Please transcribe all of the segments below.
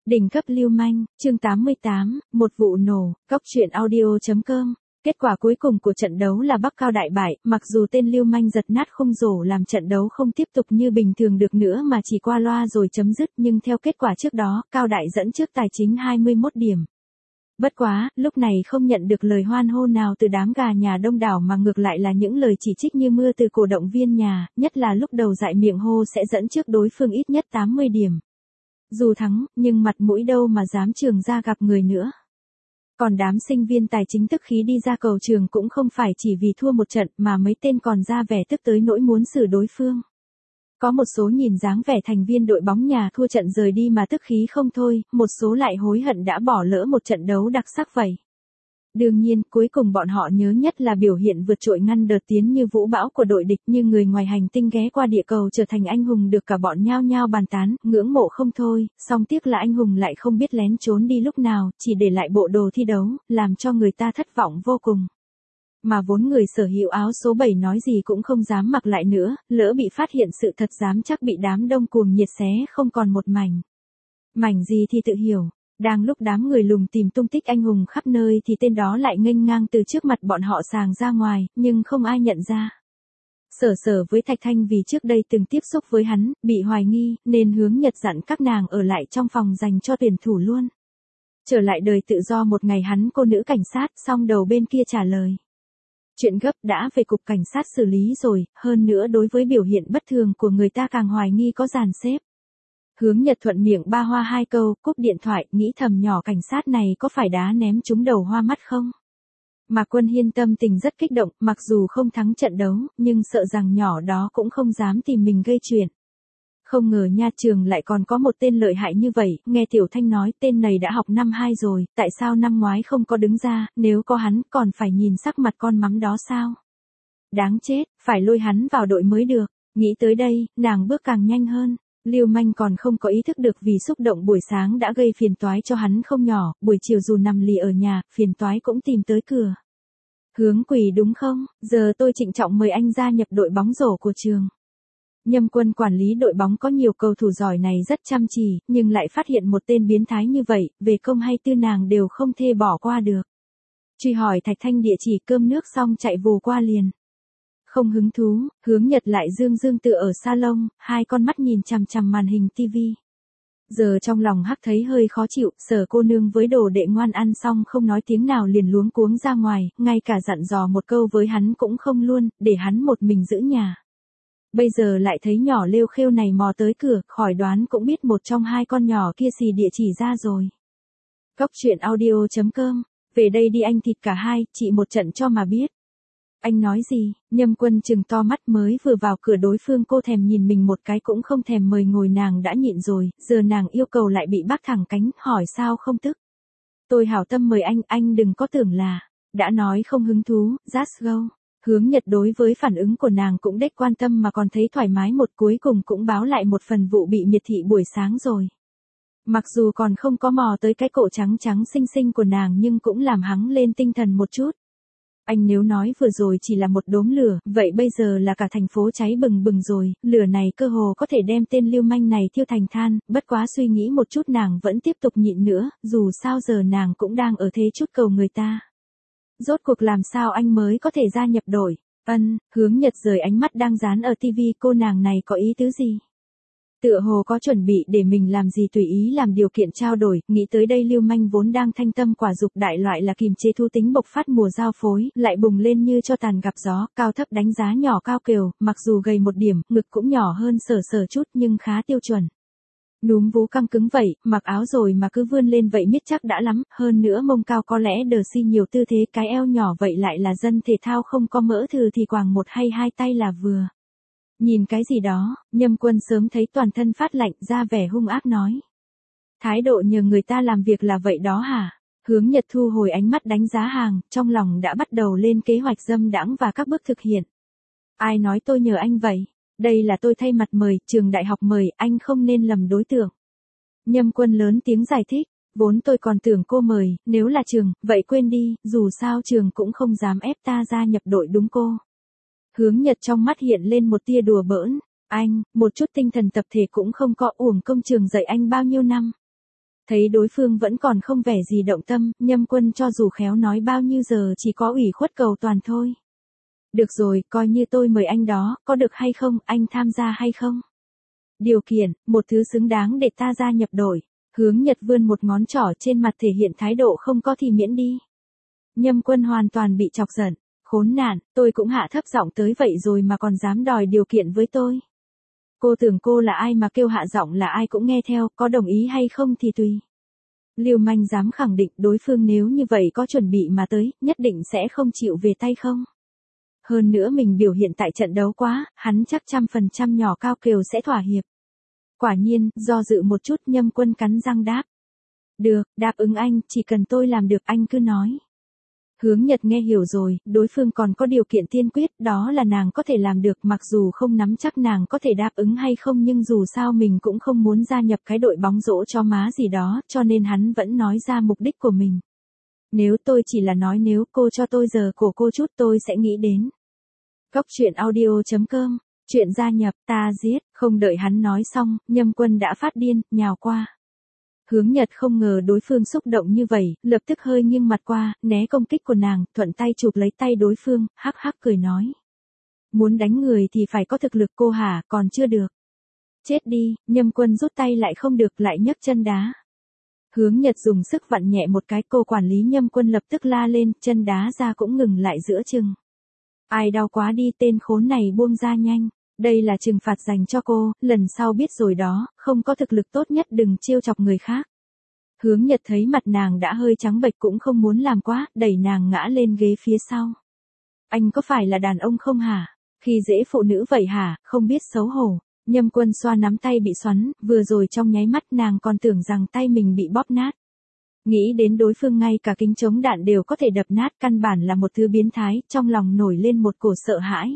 Đỉnh cấp lưu manh, chương 88, một vụ nổ, góc truyện audio.com. Kết quả cuối cùng của trận đấu là Bắc Cao đại bại, mặc dù tên lưu manh giật nát khung rổ làm trận đấu không tiếp tục như bình thường được nữa mà chỉ qua loa rồi chấm dứt, nhưng theo kết quả trước đó, Cao đại dẫn trước tài chính 21 điểm. Bất quá, lúc này không nhận được lời hoan hô nào từ đám gà nhà đông đảo mà ngược lại là những lời chỉ trích như mưa từ cổ động viên nhà, nhất là lúc đầu dại miệng hô sẽ dẫn trước đối phương ít nhất 80 điểm. Dù thắng, nhưng mặt mũi đâu mà dám trường ra gặp người nữa. Còn đám sinh viên tài chính tức khí đi ra cầu trường cũng không phải chỉ vì thua một trận mà mấy tên còn ra vẻ tức tới nỗi muốn xử đối phương. Có một số nhìn dáng vẻ thành viên đội bóng nhà thua trận rời đi mà tức khí không thôi, một số lại hối hận đã bỏ lỡ một trận đấu đặc sắc vậy. Đương nhiên, cuối cùng bọn họ nhớ nhất là biểu hiện vượt trội ngăn đợt tiến như vũ bão của đội địch, như người ngoài hành tinh ghé qua địa cầu trở thành anh hùng được cả bọn nhao nhao bàn tán, ngưỡng mộ không thôi, song tiếc là anh hùng lại không biết lén trốn đi lúc nào, chỉ để lại bộ đồ thi đấu, làm cho người ta thất vọng vô cùng. Mà vốn người sở hữu áo số 7 nói gì cũng không dám mặc lại nữa, lỡ bị phát hiện sự thật dám chắc bị đám đông cuồng nhiệt xé không còn một mảnh. Mảnh gì thì tự hiểu. Đang lúc đám người lùng tìm tung tích anh hùng khắp nơi thì tên đó lại nghênh ngang từ trước mặt bọn họ sàng ra ngoài, nhưng không ai nhận ra. Sở với Thạch Thanh vì trước đây từng tiếp xúc với hắn, bị hoài nghi, nên Hướng Nhật dặn các nàng ở lại trong phòng dành cho tuyển thủ luôn. Trở lại đời tự do một ngày hắn cô nữ cảnh sát, xong đầu bên kia trả lời. Chuyện gấp đã về cục cảnh sát xử lý rồi, hơn nữa đối với biểu hiện bất thường của người ta càng hoài nghi có dàn xếp. Hướng Nhật thuận miệng ba hoa hai câu, cúp điện thoại, nghĩ thầm nhỏ cảnh sát này có phải đá ném trúng đầu hoa mắt không? Mà Quân Hiên tâm tình rất kích động, mặc dù không thắng trận đấu, nhưng sợ rằng nhỏ đó cũng không dám tìm mình gây chuyện. Không ngờ nha trường lại còn có một tên lợi hại như vậy, nghe Tiểu Thanh nói tên này đã học năm 2 rồi, tại sao năm ngoái không có đứng ra, nếu có hắn còn phải nhìn sắc mặt con mắm đó sao? Đáng chết, phải lôi hắn vào đội mới được, nghĩ tới đây, nàng bước càng nhanh hơn. Lưu manh còn không có ý thức được vì xúc động buổi sáng đã gây phiền toái cho hắn không nhỏ, buổi chiều dù nằm lì ở nhà, phiền toái cũng tìm tới cửa. Hướng Quỳ đúng không, giờ tôi trịnh trọng mời anh gia nhập đội bóng rổ của trường. Nhâm Quân quản lý đội bóng có nhiều cầu thủ giỏi này rất chăm chỉ, nhưng lại phát hiện một tên biến thái như vậy, về công hay tư nàng đều không thể bỏ qua được. Truy hỏi Thạch Thanh địa chỉ cơm nước xong chạy vù qua liền. Không hứng thú, Hướng Nhật lại dương tựa ở salon, hai con mắt nhìn chằm chằm màn hình tivi. Giờ trong lòng hắc thấy hơi khó chịu, Sở cô nương với đồ đệ ngoan ăn xong không nói tiếng nào liền luống cuống ra ngoài, ngay cả dặn dò một câu với hắn cũng không luôn, để hắn một mình giữ nhà. Bây giờ lại thấy nhỏ lêu khêu này mò tới cửa, khỏi đoán cũng biết một trong hai con nhỏ kia xì địa chỉ ra rồi. Góc truyện audio.com, về đây đi anh thịt cả hai, chị một trận cho mà biết. Anh nói gì, Nhâm Quân trừng to mắt mới vừa vào cửa đối phương cô thèm nhìn mình một cái cũng không thèm mời ngồi nàng đã nhịn rồi, giờ nàng yêu cầu lại bị bác thẳng cánh, hỏi sao không tức. Tôi hảo tâm mời anh đừng có tưởng là, đã nói không hứng thú, just go. Hướng Nhật đối với phản ứng của nàng cũng đếch quan tâm mà còn thấy thoải mái một cuối cùng cũng báo lại một phần vụ bị miệt thị buổi sáng rồi. Mặc dù còn không có mò tới cái cổ trắng xinh xinh của nàng nhưng cũng làm hắn lên tinh thần một chút. Anh nếu nói vừa rồi chỉ là một đốm lửa, vậy bây giờ là cả thành phố cháy bừng bừng rồi, lửa này cơ hồ có thể đem tên lưu manh này thiêu thành than, bất quá suy nghĩ một chút nàng vẫn tiếp tục nhịn nữa, dù sao giờ nàng cũng đang ở thế chút cầu người ta. Rốt cuộc làm sao anh mới có thể gia nhập đội? Hướng Nhật rời ánh mắt đang dán ở tivi, cô nàng này có ý tứ gì? Tựa hồ có chuẩn bị để mình làm gì tùy ý làm điều kiện trao đổi, nghĩ tới đây lưu manh vốn đang thanh tâm quả dục đại loại là kiềm chế thú tính bộc phát mùa giao phối, lại bùng lên như cho tàn gặp gió, cao thấp đánh giá nhỏ cao kiều, mặc dù gầy một điểm, ngực cũng nhỏ hơn sở chút nhưng khá tiêu chuẩn. Núm vú căng cứng vậy, mặc áo rồi mà cứ vươn lên vậy miết chắc đã lắm, hơn nữa mông cao có lẽ đờ si nhiều tư thế, cái eo nhỏ vậy lại là dân thể thao không có mỡ thừ thì quàng một hay hai tay là vừa. Nhìn cái gì đó, Nhâm Quân sớm thấy toàn thân phát lạnh ra vẻ hung ác nói. Thái độ nhờ người ta làm việc là vậy đó hả? Hướng Nhật thu hồi ánh mắt đánh giá hàng, trong lòng đã bắt đầu lên kế hoạch dâm đãng và các bước thực hiện. Ai nói tôi nhờ anh vậy? Đây là tôi thay mặt mời, trường đại học mời, anh không nên lầm đối tượng. Nhâm Quân lớn tiếng giải thích, vốn tôi còn tưởng cô mời, nếu là trường, vậy quên đi, dù sao trường cũng không dám ép ta gia nhập đội đúng cô. Hướng Nhật trong mắt hiện lên một tia đùa bỡn, anh, một chút tinh thần tập thể cũng không có, uổng công trường dạy anh bao nhiêu năm. Thấy đối phương vẫn còn không vẻ gì động tâm, Nhâm Quân cho dù khéo nói bao nhiêu giờ chỉ có ủy khuất cầu toàn thôi. Được rồi, coi như tôi mời anh đó, có được hay không, anh tham gia hay không? Điều kiện, một thứ xứng đáng để ta gia nhập đội. Hướng Nhật vươn một ngón trỏ trên mặt thể hiện thái độ không có thì miễn đi. Nhâm Quân hoàn toàn bị chọc giận. Khốn nạn, tôi cũng hạ thấp giọng tới vậy rồi mà còn dám đòi điều kiện với tôi. Cô tưởng cô là ai mà kêu hạ giọng là ai cũng nghe theo, có đồng ý hay không thì tùy. Lưu manh dám khẳng định đối phương nếu như vậy có chuẩn bị mà tới, nhất định sẽ không chịu về tay không. Hơn nữa mình biểu hiện tại trận đấu quá, hắn chắc 100% nhỏ cao kiều sẽ thỏa hiệp. Quả nhiên, do dự một chút Nhâm Quân cắn răng đáp. Được, đáp ứng anh, chỉ cần tôi làm được anh cứ nói. Hướng Nhật nghe hiểu rồi, đối phương còn có điều kiện tiên quyết, đó là nàng có thể làm được, mặc dù không nắm chắc nàng có thể đáp ứng hay không, nhưng dù sao mình cũng không muốn gia nhập cái đội bóng rổ cho má gì đó, cho nên hắn vẫn nói ra mục đích của mình. Nếu tôi chỉ là nói nếu cô cho tôi giờ của cô chút tôi sẽ nghĩ đến. Góc truyện audio.com, chuyện gia nhập, ta giết, không đợi hắn nói xong, Nhâm Quân đã phát điên, nhào qua. Hướng Nhật không ngờ đối phương xúc động như vậy, lập tức hơi nghiêng mặt qua, né công kích của nàng, thuận tay chụp lấy tay đối phương, hắc hắc cười nói. Muốn đánh người thì phải có thực lực cô hả, còn chưa được. Chết đi, Nhâm Quân rút tay lại không được, lại nhấc chân đá. Hướng Nhật dùng sức vặn nhẹ một cái, cô quản lý Nhâm Quân lập tức la lên, chân đá ra cũng ngừng lại giữa chừng. Ai đau quá đi, tên khốn này buông ra nhanh. Đây là trừng phạt dành cho cô, lần sau biết rồi đó, không có thực lực tốt nhất đừng trêu chọc người khác. Hướng Nhật thấy mặt nàng đã hơi trắng bệch cũng không muốn làm quá, đẩy nàng ngã lên ghế phía sau. Anh có phải là đàn ông không hả? Khi dễ phụ nữ vậy hả, không biết xấu hổ. Nhâm Quân xoa nắm tay bị xoắn, vừa rồi trong nháy mắt nàng còn tưởng rằng tay mình bị bóp nát. Nghĩ đến đối phương ngay cả kính chống đạn đều có thể đập nát, căn bản là một thứ biến thái, trong lòng nổi lên một cổ sợ hãi.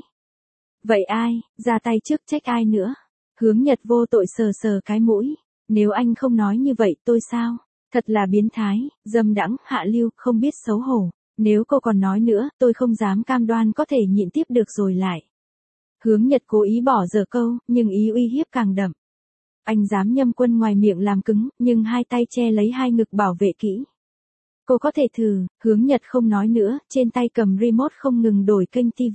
Vậy ai, ra tay trước trách ai nữa? Hướng Nhật vô tội sờ sờ cái mũi. Nếu anh không nói như vậy tôi sao? Thật là biến thái, dâm đãng, hạ lưu, không biết xấu hổ. Nếu cô còn nói nữa, tôi không dám cam đoan có thể nhịn tiếp được rồi lại. Hướng Nhật cố ý bỏ dở câu, nhưng ý uy hiếp càng đậm. Anh dám. Nhâm Quân ngoài miệng làm cứng, nhưng hai tay che lấy hai ngực bảo vệ kỹ. Cô có thể thử. Hướng Nhật không nói nữa, trên tay cầm remote không ngừng đổi kênh TV.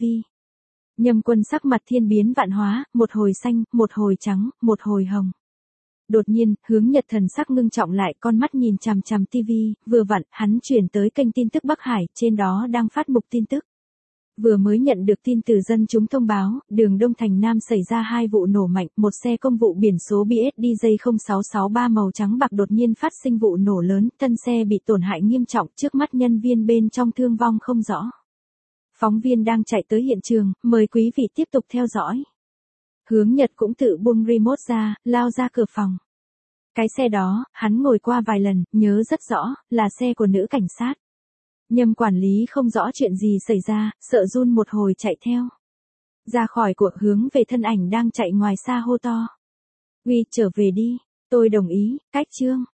Nhâm Quân sắc mặt thiên biến vạn hóa, một hồi xanh, một hồi trắng, một hồi hồng. Đột nhiên, Hướng Nhật thần sắc ngưng trọng lại, con mắt nhìn chằm chằm TV, vừa vặn, hắn chuyển tới kênh tin tức Bắc Hải, trên đó đang phát mục tin tức. Vừa mới nhận được tin từ dân chúng thông báo, đường Đông Thành Nam xảy ra 2 vụ nổ mạnh, một xe công vụ biển số BSDJ0663 màu trắng bạc đột nhiên phát sinh vụ nổ lớn, thân xe bị tổn hại nghiêm trọng, trước mắt nhân viên bên trong thương vong không rõ. Phóng viên đang chạy tới hiện trường, mời quý vị tiếp tục theo dõi. Hướng Nhật cũng tự buông remote ra, lao ra cửa phòng. Cái xe đó, hắn ngồi qua vài lần, nhớ rất rõ, là xe của nữ cảnh sát. Nhâm quản lý không rõ chuyện gì xảy ra, sợ run một hồi chạy theo. Ra khỏi cuộc hướng về thân ảnh đang chạy ngoài xa hô to. Uy, trở về đi, tôi đồng ý, cách chương.